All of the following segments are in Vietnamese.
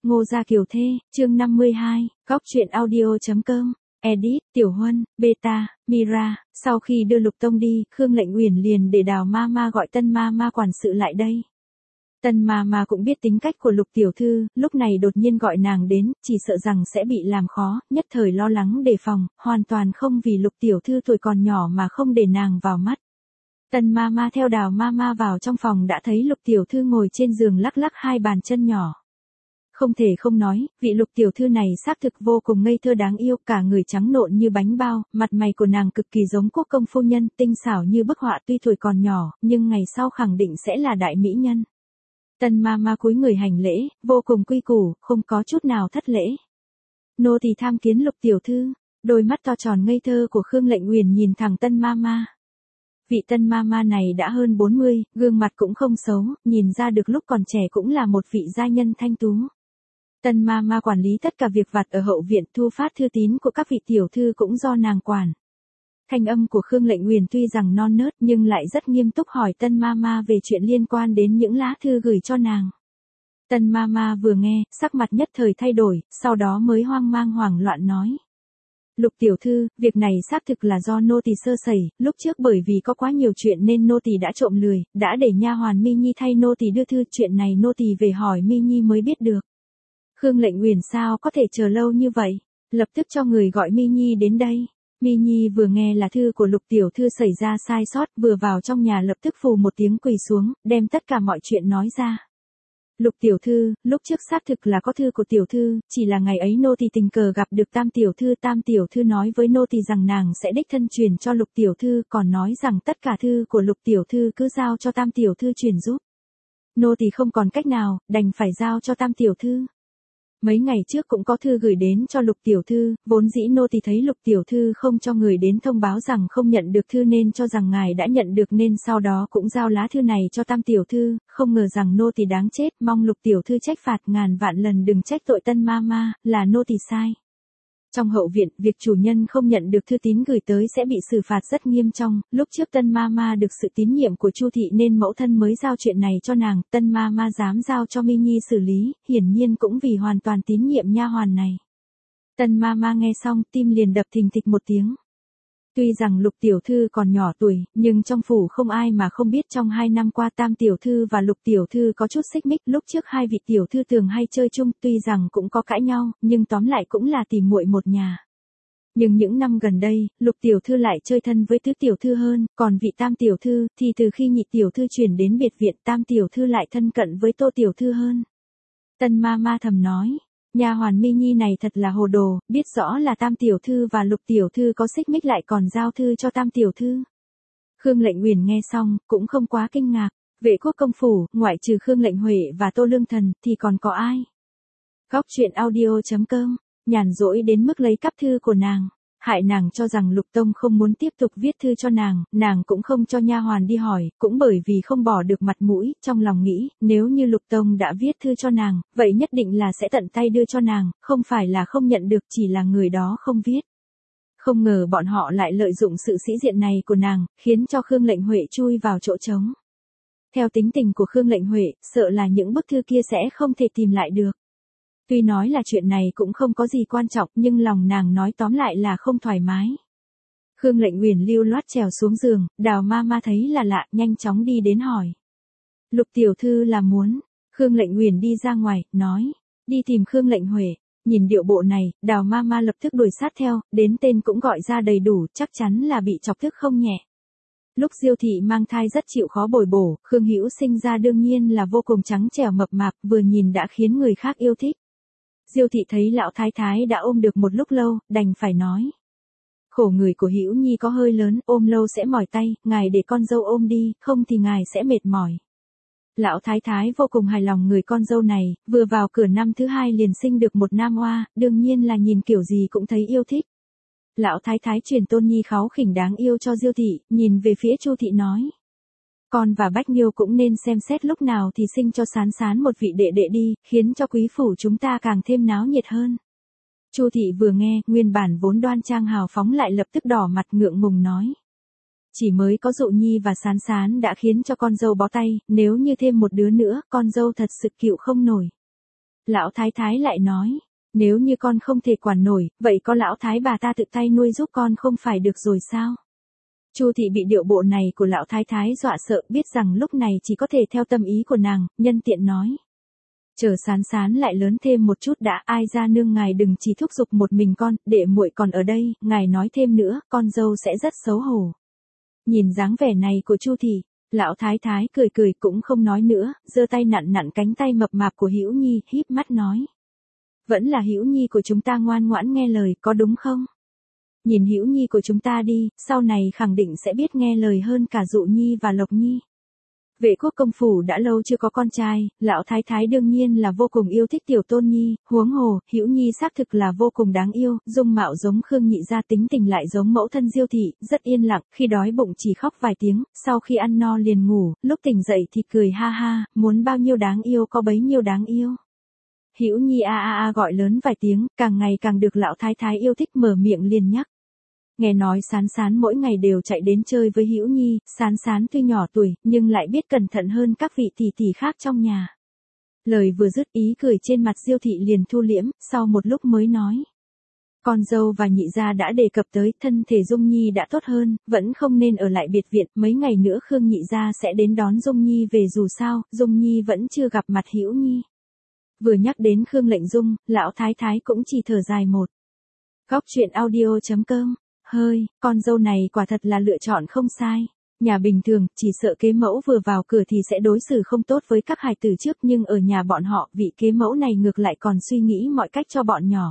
Ngô Gia Kiều Thê, chương 52, góc truyện audio.com, edit, Tiểu Huân, Beta, Mira. Sau khi đưa Lục Tông đi, Khương Lệnh Uyển liền để Đào Mama gọi Tân Mama quản sự lại đây. Tân Mama cũng biết tính cách của Lục tiểu thư, lúc này đột nhiên gọi nàng đến, chỉ sợ rằng sẽ bị làm khó, nhất thời lo lắng đề phòng, hoàn toàn không vì Lục tiểu thư tuổi còn nhỏ mà không để nàng vào mắt. Tân Mama theo Đào Mama vào trong phòng đã thấy Lục tiểu thư ngồi trên giường lắc lắc hai bàn chân nhỏ. Không thể không nói, vị Lục tiểu thư này xác thực vô cùng ngây thơ đáng yêu, cả người trắng nộn như bánh bao, mặt mày của nàng cực kỳ giống quốc công phu nhân, tinh xảo như bức họa, tuy tuổi còn nhỏ, nhưng ngày sau khẳng định sẽ là đại mỹ nhân. Tân Mama cúi người hành lễ, vô cùng quy củ, không có chút nào thất lễ. Nô tỳ tham kiến Lục tiểu thư. Đôi mắt to tròn ngây thơ của Khương Lệnh Uyển nhìn thẳng Tân Mama. Vị Tân Mama này đã hơn 40, gương mặt cũng không xấu, nhìn ra được lúc còn trẻ cũng là một vị gia nhân thanh tú. Tân Mama quản lý tất cả việc vặt ở hậu viện, thu phát thư tín của các vị tiểu thư cũng do nàng quản. Thanh âm của Khương Lệnh Uyển tuy rằng non nớt nhưng lại rất nghiêm túc hỏi Tân Mama về chuyện liên quan đến những lá thư gửi cho nàng. Tân Mama vừa nghe, sắc mặt nhất thời thay đổi, sau đó mới hoang mang hoảng loạn nói. Lục tiểu thư, việc này xác thực là do nô tỳ sơ sẩy, lúc trước bởi vì có quá nhiều chuyện nên nô tỳ đã trộm lười, đã để nha hoàn Mi Nhi thay nô tỳ đưa thư, chuyện này nô tỳ về hỏi Mi Nhi mới biết được. Khương Lệnh Uyển sao có thể chờ lâu như vậy, lập tức cho người gọi Mi Nhi đến đây. Mi Nhi vừa nghe là thư của Lục tiểu thư xảy ra sai sót, vừa vào trong nhà lập tức phù một tiếng quỳ xuống, đem tất cả mọi chuyện nói ra. Lục tiểu thư, lúc trước xác thực là có thư của tiểu thư, chỉ là ngày ấy nô tỳ tình cờ gặp được Tam tiểu thư nói với nô tỳ rằng nàng sẽ đích thân truyền cho Lục tiểu thư, còn nói rằng tất cả thư của Lục tiểu thư cứ giao cho Tam tiểu thư truyền giúp. Nô tỳ không còn cách nào, đành phải giao cho Tam tiểu thư. Mấy ngày trước cũng có thư gửi đến cho Lục tiểu thư, vốn dĩ nô tỳ thấy Lục tiểu thư không cho người đến thông báo rằng không nhận được thư nên cho rằng ngài đã nhận được nên sau đó cũng giao lá thư này cho Tam tiểu thư, không ngờ rằng nô tỳ đáng chết, mong Lục tiểu thư trách phạt, ngàn vạn lần đừng trách tội Tân Mama, là nô tỳ sai. Trong hậu viện, việc chủ nhân không nhận được thư tín gửi tới sẽ bị xử phạt rất nghiêm trọng, lúc trước Tân Mama được sự tín nhiệm của Chu thị nên mẫu thân mới giao chuyện này cho nàng, Tân Mama dám giao cho Mi Nhi xử lý, hiển nhiên cũng vì hoàn toàn tín nhiệm nha hoàn này. Tân Mama nghe xong, tim liền đập thình thịch một tiếng. Tuy rằng Lục tiểu thư còn nhỏ tuổi, nhưng trong phủ không ai mà không biết trong 2 năm qua Tam tiểu thư và Lục tiểu thư có chút xích mích, lúc trước hai vị tiểu thư thường hay chơi chung, tuy rằng cũng có cãi nhau, nhưng tóm lại cũng là tìm muội một nhà. Nhưng những năm gần đây, Lục tiểu thư lại chơi thân với Tứ tiểu thư hơn, còn vị Tam tiểu thư thì từ khi Nhị tiểu thư chuyển đến biệt viện, Tam tiểu thư lại thân cận với Tô tiểu thư hơn. Tân Mama thầm nói. Nha hoàn Mi Nhi này thật là hồ đồ, biết rõ là Tam tiểu thư và Lục tiểu thư có xích mích lại còn giao thư cho Tam tiểu thư. Khương Lệnh Uyển nghe xong, cũng không quá kinh ngạc, Vệ Quốc công phủ, ngoại trừ Khương Lệnh Huệ và Tô Lương Thần, thì còn có ai? Góc truyện audio.com, nhàn rỗi đến mức lấy cắp thư của nàng. Hại nàng cho rằng Lục Tông không muốn tiếp tục viết thư cho nàng cũng không cho nha hoàn đi hỏi, cũng bởi vì không bỏ được mặt mũi, trong lòng nghĩ, nếu như Lục Tông đã viết thư cho nàng, vậy nhất định là sẽ tận tay đưa cho nàng, không phải là không nhận được, chỉ là người đó không viết. Không ngờ bọn họ lại lợi dụng sự sĩ diện này của nàng, khiến cho Khương Lệnh Huệ chui vào chỗ trống. Theo tính tình của Khương Lệnh Huệ, sợ là những bức thư kia sẽ không thể tìm lại được. Tuy nói là chuyện này cũng không có gì quan trọng nhưng lòng nàng nói tóm lại là không thoải mái. Khương Lệnh Uyển lưu loát trèo xuống giường, Đào Mama thấy là lạ, nhanh chóng đi đến hỏi. Lục tiểu thư là muốn. Khương Lệnh Uyển đi ra ngoài, nói. Đi tìm Khương Lệnh Huệ. Nhìn điệu bộ này, Đào Mama lập tức đuổi sát theo, đến tên cũng gọi ra đầy đủ, chắc chắn là bị chọc tức không nhẹ. Lúc Diêu thị mang thai rất chịu khó bồi bổ, Khương Hữu sinh ra đương nhiên là vô cùng trắng trẻo mập mạp, vừa nhìn đã khiến người khác yêu thích. Diêu thị thấy lão thái thái đã ôm được một lúc lâu, đành phải nói. Khổ người của Hữu Nhi có hơi lớn, ôm lâu sẽ mỏi tay, ngài để con dâu ôm đi, không thì ngài sẽ mệt mỏi. Lão thái thái vô cùng hài lòng người con dâu này, vừa vào cửa năm thứ 2 liền sinh được một nam oa, đương nhiên là nhìn kiểu gì cũng thấy yêu thích. Lão thái thái truyền Tôn Nhi kháu khỉnh đáng yêu cho Diêu thị, nhìn về phía Chu thị nói. Con và Bách Nhiêu cũng nên xem xét lúc nào thì sinh cho Sán Sán một vị đệ đệ đi, khiến cho quý phủ chúng ta càng thêm náo nhiệt hơn. Chu thị vừa nghe, nguyên bản vốn đoan trang hào phóng lại lập tức đỏ mặt ngượng ngùng nói. Chỉ mới có Dụ Nhi và Sán Sán đã khiến cho con dâu bó tay, nếu như thêm một đứa nữa, con dâu thật sự chịu không nổi. Lão thái thái lại nói, nếu như con không thể quản nổi, vậy có lão thái bà ta tự tay nuôi giúp con không phải được rồi sao? Chu thị bị điệu bộ này của lão thái thái dọa sợ, biết rằng lúc này chỉ có thể theo tâm ý của nàng, nhân tiện nói. Chờ Sán Sán lại lớn thêm một chút đã, ai ra nương ngài đừng chỉ thúc giục một mình con, để muội còn ở đây, ngài nói thêm nữa, con dâu sẽ rất xấu hổ. Nhìn dáng vẻ này của Chu thị, lão thái thái cười cười cũng không nói nữa, giơ tay nặn nặn cánh tay mập mạp của Hữu Nhi, híp mắt nói. Vẫn là Hữu Nhi của chúng ta ngoan ngoãn nghe lời, có đúng không? Nhìn Hữu Nhi của chúng ta đi, sau này khẳng định sẽ biết nghe lời hơn cả Dụ Nhi và Lộc Nhi. Vệ quốc công phủ đã lâu chưa có con trai, lão thái thái đương nhiên là vô cùng yêu thích tiểu tôn nhi, huống hồ, Hữu Nhi xác thực là vô cùng đáng yêu, dung mạo giống Khương Nhị gia, tính tình lại giống mẫu thân Diêu thị, rất yên lặng, khi đói bụng chỉ khóc vài tiếng, sau khi ăn no liền ngủ, lúc tỉnh dậy thì cười ha ha, muốn bao nhiêu đáng yêu có bấy nhiêu đáng yêu. Hữu Nhi a a a gọi lớn vài tiếng, càng ngày càng được lão thái thái yêu thích, mở miệng liền nhắc. Nghe nói Sán Sán mỗi ngày đều chạy đến chơi với Hữu Nhi, Sán Sán tuy nhỏ tuổi, nhưng lại biết cẩn thận hơn các vị tỷ tỷ khác trong nhà. Lời vừa dứt, ý cười trên mặt Diêu thị liền thu liễm, sau một lúc mới nói. Con dâu và nhị gia đã đề cập tới, thân thể Dung Nhi đã tốt hơn, vẫn không nên ở lại biệt viện, mấy ngày nữa Khương nhị gia sẽ đến đón Dung Nhi về, dù sao, Dung Nhi vẫn chưa gặp mặt Hữu Nhi. Vừa nhắc đến Khương Lệnh Dung, lão thái thái cũng chỉ thở dài một. Góc truyện audio.com. Hơi, con dâu này quả thật là lựa chọn không sai. Nhà bình thường, chỉ sợ kế mẫu vừa vào cửa thì sẽ đối xử không tốt với các hài tử trước, nhưng ở nhà bọn họ, vị kế mẫu này ngược lại còn suy nghĩ mọi cách cho bọn nhỏ.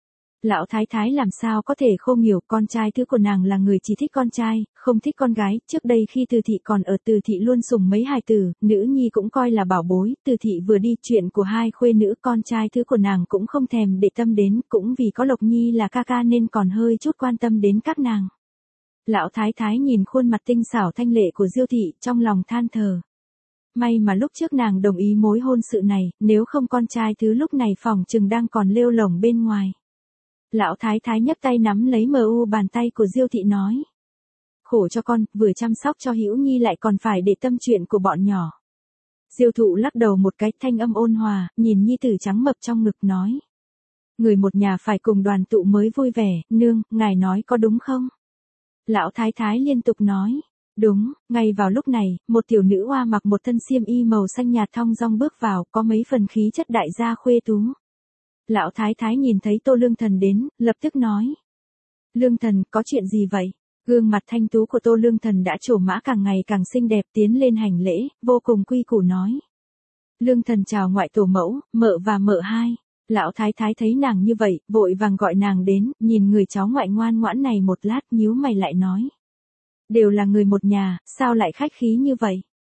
Lão thái thái làm sao có thể không hiểu, con trai thứ của nàng là người chỉ thích con trai, không thích con gái, trước đây khi Từ thị còn ở Từ thị luôn sủng mấy hài tử, nữ nhi cũng coi là bảo bối, Từ thị vừa đi chuyện của hai khuê nữ, con trai thứ của nàng cũng không thèm để tâm đến, cũng vì có Lộc Nhi là ca ca nên còn hơi chút quan tâm đến các nàng. Lão thái thái nhìn khuôn mặt tinh xảo thanh lệ của Diêu thị, trong lòng than thở. May mà lúc trước nàng đồng ý mối hôn sự này, nếu không con trai thứ lúc này phỏng chừng đang còn lêu lổng bên ngoài. Lão thái thái nhấc tay nắm lấy bàn tay của Diêu thị nói. Khổ cho con, vừa chăm sóc cho Hữu Nhi lại còn phải để tâm chuyện của bọn nhỏ. Diêu thụ lắc đầu một cái, thanh âm ôn hòa, nhìn nhi tử trắng mập trong ngực nói. Người một nhà phải cùng đoàn tụ mới vui vẻ, nương, ngài nói có đúng không? Lão thái thái liên tục nói. Đúng, ngay vào lúc này, một tiểu nữ oa mặc một thân xiêm y màu xanh nhạt thong dong bước vào, có mấy phần khí chất đại gia khuê tú. Lão thái thái nhìn thấy Tô Lương Thần đến, lập tức nói. Lương Thần, có chuyện gì vậy? Gương mặt thanh tú của Tô Lương Thần đã trổ mã càng ngày càng xinh đẹp, tiến lên hành lễ, vô cùng quy củ nói. Lương Thần chào ngoại tổ mẫu, mợ và mợ hai. Lão thái thái thấy nàng như vậy, vội vàng gọi nàng đến, nhìn người cháu ngoại ngoan ngoãn này một lát, nhíu mày lại nói. Đều là người một nhà, sao lại khách khí như vậy?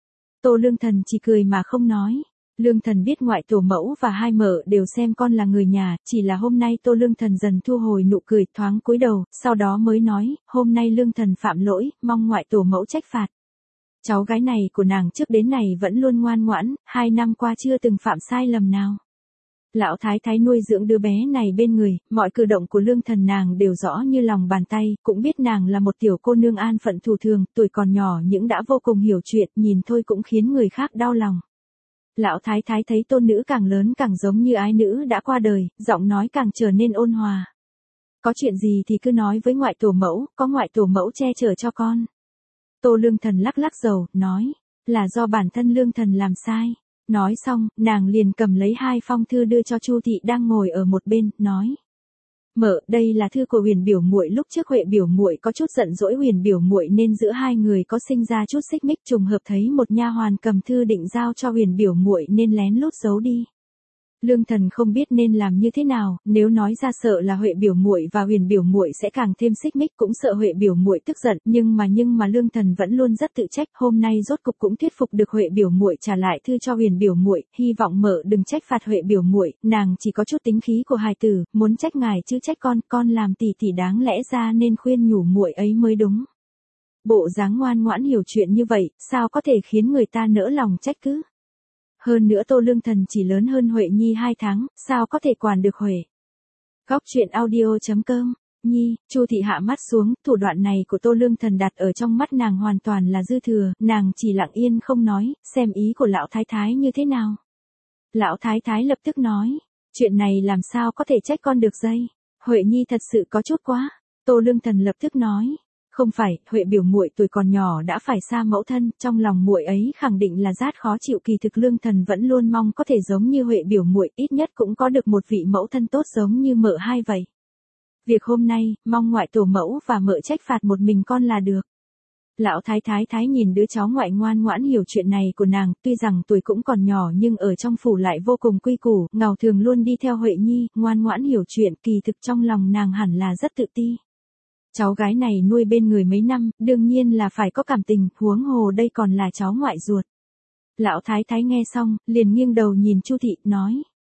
Tô Lương Thần chỉ cười mà không nói. Lương Thần biết ngoại tổ mẫu và hai mợ đều xem con là người nhà, chỉ là hôm nay Tô Lương Thần dần thu hồi nụ cười, thoáng cúi đầu, sau đó mới nói, hôm nay Lương Thần phạm lỗi, mong ngoại tổ mẫu trách phạt. Cháu gái này của nàng trước đến này vẫn luôn ngoan ngoãn, 2 năm qua chưa từng phạm sai lầm nào. Lão thái thái nuôi dưỡng đứa bé này bên người, mọi cử động của Lương Thần nàng đều rõ như lòng bàn tay, cũng biết nàng là một tiểu cô nương an phận thủ thường, tuổi còn nhỏ nhưng đã vô cùng hiểu chuyện, nhìn thôi cũng khiến người khác đau lòng. Lão thái thái thấy tôn nữ càng lớn càng giống như ái nữ đã qua đời, giọng nói càng trở nên ôn hòa. Có chuyện gì thì cứ nói với ngoại tổ mẫu, có ngoại tổ mẫu che chở cho con. Tô Lương Thần lắc lắc đầu, nói, là do bản thân Lương Thần làm sai. Nói xong, nàng liền cầm lấy 2 phong thư đưa cho Chu thị đang ngồi ở một bên, nói. Mợ, đây là thư của Huyền biểu muội, lúc trước Huệ biểu muội có chút giận dỗi Huyền biểu muội nên giữa hai người có sinh ra chút xích mích, trùng hợp thấy một nha hoàn cầm thư định giao cho Huyền biểu muội nên lén lút giấu đi. Lương Thần không biết nên làm như thế nào, nếu nói ra sợ là Huệ biểu muội và Huyền biểu muội sẽ càng thêm xích mích, cũng sợ Huệ biểu muội tức giận, nhưng mà Lương Thần vẫn luôn rất tự trách, hôm nay rốt cục cũng thuyết phục được Huệ biểu muội trả lại thư cho Huyền biểu muội, hy vọng mợ đừng trách phạt Huệ biểu muội, nàng chỉ có chút tính khí của hài tử, muốn trách ngài chứ trách con làm tỷ tỷ đáng lẽ ra nên khuyên nhủ muội ấy mới đúng. Bộ dáng ngoan ngoãn hiểu chuyện như vậy, sao có thể khiến người ta nỡ lòng trách cứ? Hơn nữa Tô Lương Thần chỉ lớn hơn Huệ Nhi 2 tháng, sao có thể quản được Huệ. Góc truyện audio.com, Nhi, Chu thị hạ mắt xuống, thủ đoạn này của Tô Lương Thần đặt ở trong mắt nàng hoàn toàn là dư thừa, nàng chỉ lặng yên không nói, xem ý của lão thái thái như thế nào. Lão thái thái lập tức nói, Chuyện này làm sao có thể trách con được dây. Huệ Nhi thật sự có chút quá. Tô Lương Thần lập tức nói. Không phải, Huệ biểu muội tuổi còn nhỏ đã phải xa mẫu thân, trong lòng muội ấy khẳng định là rát khó chịu, kỳ thực Lương Thần vẫn luôn mong có thể giống như Huệ biểu muội, ít nhất cũng có được một vị mẫu thân tốt giống như mợ hai vậy. Việc hôm nay, mong ngoại tổ mẫu và mợ trách phạt một mình con là được. Lão thái thái nhìn đứa cháu ngoại ngoan ngoãn hiểu chuyện này của nàng, tuy rằng tuổi cũng còn nhỏ nhưng ở trong phủ lại vô cùng quy củ, ngào thường luôn đi theo Huệ Nhi, ngoan ngoãn hiểu chuyện, kỳ thực trong lòng nàng hẳn là rất tự ti. Cháu gái này nuôi bên người mấy năm, đương nhiên là phải có cảm tình, huống hồ đây còn là cháu ngoại ruột. Lão thái thái nghe xong, liền nghiêng đầu nhìn Chu thị, nói.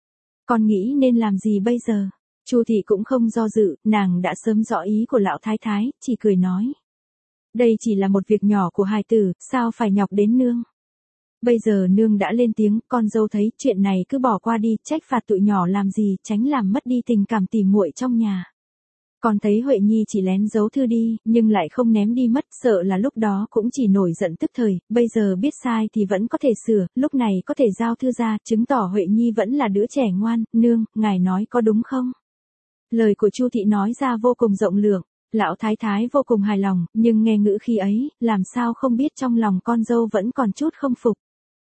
Con nghĩ nên làm gì bây giờ? Chu thị cũng không do dự, nàng đã sớm rõ ý của lão thái thái, chỉ cười nói. Đây chỉ là một việc nhỏ của hài tử, sao phải nhọc đến nương? Bây giờ nương đã lên tiếng, con dâu thấy chuyện này cứ bỏ qua đi, trách phạt tụi nhỏ làm gì, tránh làm mất đi tình cảm tỉ muội trong nhà. Con thấy Huệ Nhi chỉ lén giấu thư đi, nhưng lại không ném đi mất, sợ là lúc đó cũng chỉ nổi giận tức thời, bây giờ biết sai thì vẫn có thể sửa, lúc này có thể giao thư ra, chứng tỏ Huệ Nhi vẫn là đứa trẻ ngoan, nương, ngài nói có đúng không? Lời của Chu thị nói ra vô cùng rộng lượng, lão thái thái vô cùng hài lòng, nhưng nghe ngữ khí ấy, làm sao không biết trong lòng con dâu vẫn còn chút không phục.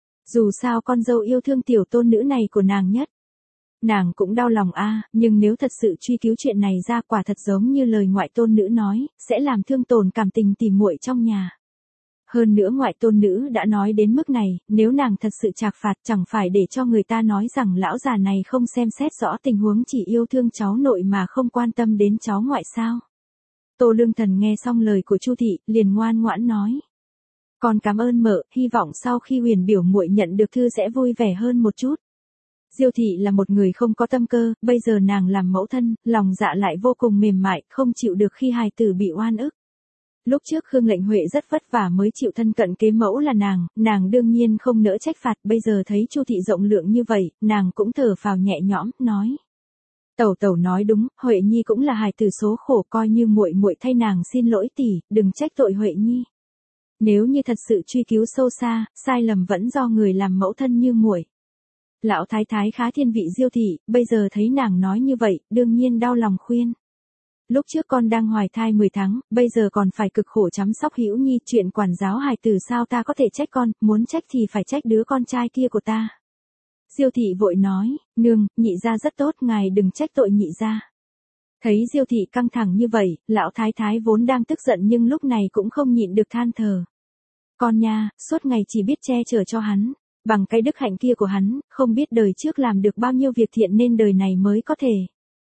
Dù sao con dâu yêu thương tiểu tôn nữ này của nàng nhất. Nàng cũng đau lòng nhưng nếu thật sự truy cứu chuyện này ra, quả thật giống như lời ngoại tôn nữ nói, sẽ làm thương tổn cảm tình tỉ muội trong nhà. Hơn nữa ngoại tôn nữ đã nói đến mức này, nếu nàng thật sự trạc phạt chẳng phải để cho người ta nói rằng lão già này không xem xét rõ tình huống, chỉ yêu thương cháu nội mà không quan tâm đến cháu ngoại sao. Tô Lương Thần nghe xong lời của Chu thị, liền ngoan ngoãn nói. Con cảm ơn mợ, hy vọng sau khi Huyền biểu muội nhận được thư sẽ vui vẻ hơn một chút. Diêu thị là một người không có tâm cơ, bây giờ nàng làm mẫu thân, lòng dạ lại vô cùng mềm mại, không chịu được khi hài tử bị oan ức. Lúc trước Khương Lệnh Huệ rất vất vả mới chịu thân cận kế mẫu là nàng đương nhiên không nỡ trách phạt, bây giờ thấy Chu thị rộng lượng như vậy, nàng cũng thở phào nhẹ nhõm, nói. Tẩu tẩu nói đúng, Huệ Nhi cũng là hài tử số khổ, coi như muội muội thay nàng xin lỗi tỷ, đừng trách tội Huệ Nhi. Nếu như thật sự truy cứu sâu xa, sai lầm vẫn do người làm mẫu thân như muội. Lão thái thái khá thiên vị Diêu thị, bây giờ thấy nàng nói như vậy, đương nhiên đau lòng khuyên. Lúc trước con đang hoài thai 10 tháng, bây giờ còn phải cực khổ chăm sóc Hữu Nhi, chuyện quản giáo hài tử sao ta có thể trách con, muốn trách thì phải trách đứa con trai kia của ta. Diêu thị vội nói, nương, nhị gia rất tốt, ngài đừng trách tội nhị gia. Thấy Diêu thị căng thẳng như vậy, lão thái thái vốn đang tức giận nhưng lúc này cũng không nhịn được than thở. Con nha, suốt ngày chỉ biết che chở cho hắn. Bằng cái đức hạnh kia của hắn, không biết đời trước làm được bao nhiêu việc thiện nên đời này mới có thể.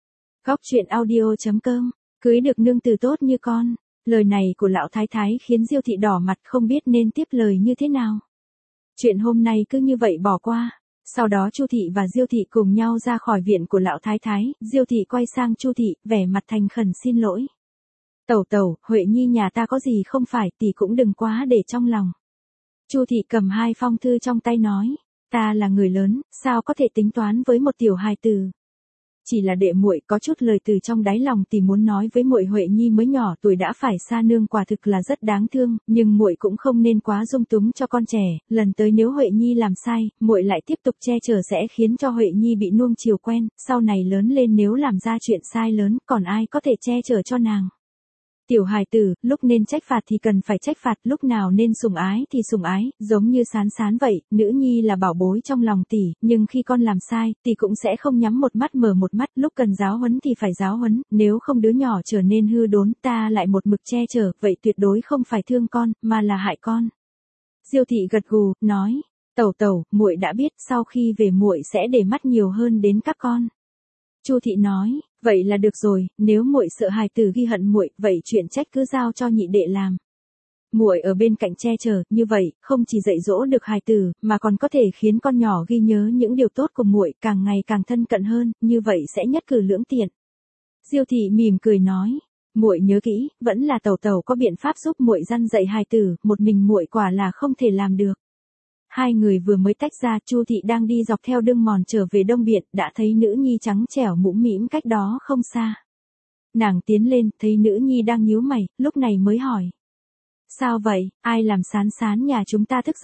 Góc truyện audio.com, cưới được nương tử tốt như con. Lời này của lão thái thái khiến Diêu thị đỏ mặt không biết nên tiếp lời như thế nào. Chuyện hôm nay cứ như vậy bỏ qua. Sau đó Chu thị và Diêu thị cùng nhau ra khỏi viện của lão thái thái, Diêu thị quay sang Chu thị, vẻ mặt thành khẩn xin lỗi. Tẩu tẩu, Huệ Nhi nhà ta có gì không phải, tỷ cũng đừng quá để trong lòng. Chu thị cầm 2 phong thư trong tay nói, ta là người lớn, sao có thể tính toán với một tiểu hài tử. Chỉ là đệ muội có chút lời từ trong đáy lòng tỷ muốn nói với muội. Huệ Nhi mới nhỏ tuổi đã phải xa nương, quả thực là rất đáng thương, nhưng muội cũng không nên quá dung túng cho con trẻ, lần tới nếu Huệ Nhi làm sai, muội lại tiếp tục che chở sẽ khiến cho Huệ Nhi bị nuông chiều quen, sau này lớn lên nếu làm ra chuyện sai lớn, còn ai có thể che chở cho nàng. Tiểu hài tử, lúc nên trách phạt thì cần phải trách phạt, lúc nào nên sủng ái thì sủng ái, giống như Sán Sán vậy, nữ nhi là bảo bối trong lòng tỷ, nhưng khi con làm sai, tỷ cũng sẽ không nhắm một mắt mở một mắt, lúc cần giáo huấn thì phải giáo huấn, nếu không đứa nhỏ trở nên hư đốn, ta lại một mực che chở, vậy tuyệt đối không phải thương con, mà là hại con. Diêu thị gật gù, nói, tẩu tẩu, muội đã biết, sau khi về muội sẽ để mắt nhiều hơn đến các con. Chu thị nói, vậy là được rồi, nếu muội sợ hài tử ghi hận muội, vậy chuyện trách cứ giao cho nhị đệ làm. Muội ở bên cạnh che chở, như vậy, không chỉ dạy dỗ được hài tử, mà còn có thể khiến con nhỏ ghi nhớ những điều tốt của muội, càng ngày càng thân cận hơn, như vậy sẽ nhất cử lưỡng tiện. Diêu thị mỉm cười nói, muội nhớ kỹ, vẫn là tẩu tẩu có biện pháp giúp muội răn dạy hài tử, một mình muội quả là không thể làm được. Hai người vừa mới tách ra, Chu thị đang đi dọc theo đường mòn trở về Đông Biện, đã thấy nữ nhi trắng trẻo mũm mĩm cách đó không xa. Nàng tiến lên, thấy nữ nhi đang nhíu mày, lúc này mới hỏi. Sao vậy, ai làm Sán Sán nhà chúng ta tức giận?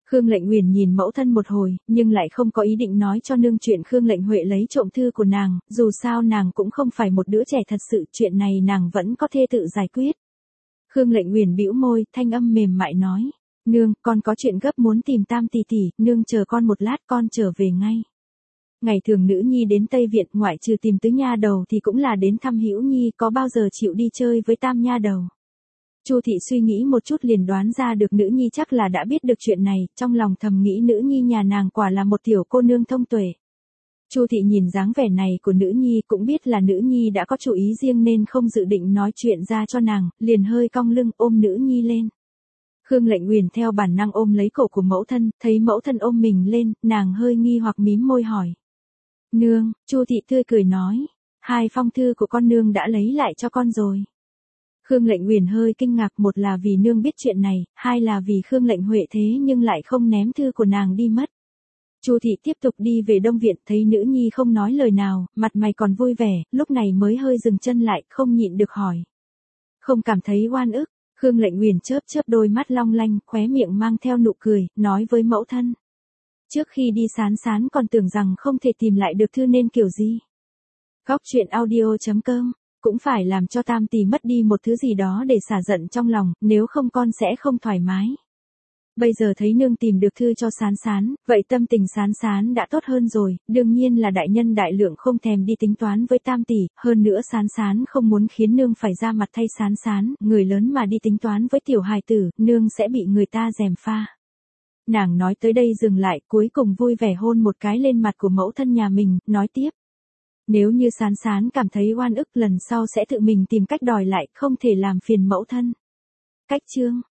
Khương Lệnh Uyển nhìn mẫu thân một hồi, nhưng lại không có ý định nói cho nương chuyện Khương Lệnh Huệ lấy trộm thư của nàng, dù sao nàng cũng không phải một đứa trẻ thật sự, chuyện này nàng vẫn có thể tự giải quyết. Khương Lệnh Uyển bĩu môi, thanh âm mềm mại nói, nương, con có chuyện gấp muốn tìm Tam tỷ tỷ, nương chờ con một lát, con trở về ngay. Ngày thường nữ nhi đến Tây Viện ngoại trừ tìm tứ nha đầu thì cũng là đến thăm Hữu Nhi, có bao giờ chịu đi chơi với Tam nha đầu. Chu thị suy nghĩ một chút liền đoán ra được nữ nhi chắc là đã biết được chuyện này, trong lòng thầm nghĩ nữ nhi nhà nàng quả là một tiểu cô nương thông tuệ. Chu thị nhìn dáng vẻ này của nữ nhi cũng biết là nữ nhi đã có chủ ý riêng nên không dự định nói chuyện ra cho nàng, liền hơi cong lưng ôm nữ nhi lên. Khương Lệnh Uyển theo bản năng ôm lấy cổ của mẫu thân, thấy mẫu thân ôm mình lên, nàng hơi nghi hoặc mím môi hỏi. Nương, Chu thị tươi cười nói, 2 phong thư của con nương đã lấy lại cho con rồi. Khương Lệnh Uyển hơi kinh ngạc, một là vì nương biết chuyện này, 2 là vì Khương Lệnh Huệ thế nhưng lại không ném thư của nàng đi mất. Chu thị tiếp tục đi về Đông Viện, thấy nữ nhi không nói lời nào, mặt mày còn vui vẻ, lúc này mới hơi dừng chân lại, không nhịn được hỏi. Không cảm thấy oan ức? Khương Lệnh Uyển chớp chớp đôi mắt long lanh, khóe miệng mang theo nụ cười, nói với mẫu thân. Trước khi đi Sán còn tưởng rằng không thể tìm lại được thư nên kiểu gì. Góc truyện audio.com, cũng phải làm cho Tam tỷ mất đi một thứ gì đó để xả giận trong lòng, nếu không con sẽ không thoải mái. Bây giờ thấy nương tìm được thư cho Sán, vậy tâm tình Sán đã tốt hơn rồi, đương nhiên là đại nhân đại lượng không thèm đi tính toán với Tam tỷ, hơn nữa Sán không muốn khiến nương phải ra mặt thay Sán, người lớn mà đi tính toán với tiểu hài tử, nương sẽ bị người ta gièm pha. Nàng nói tới đây dừng lại, cuối cùng vui vẻ hôn một cái lên mặt của mẫu thân nhà mình, nói tiếp. Nếu như Sán cảm thấy oan ức lần sau sẽ tự mình tìm cách đòi lại, không thể làm phiền mẫu thân. Cách chương